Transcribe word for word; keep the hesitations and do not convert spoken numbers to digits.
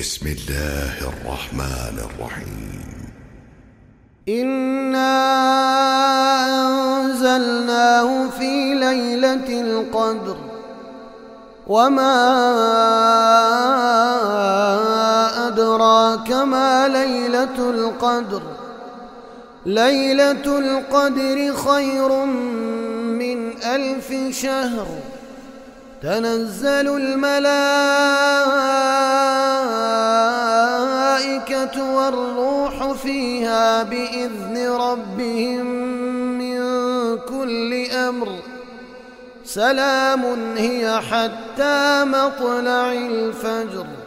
بسم الله الرحمن الرحيم. إنا أنزلناه في ليلة القدر وما أدراك ما ليلة القدر ليلة القدر خير من ألف شهر تنزل الملائكة والروح فيها بإذن ربهم من كل أمر سلام هي حتى مطلع الفجر.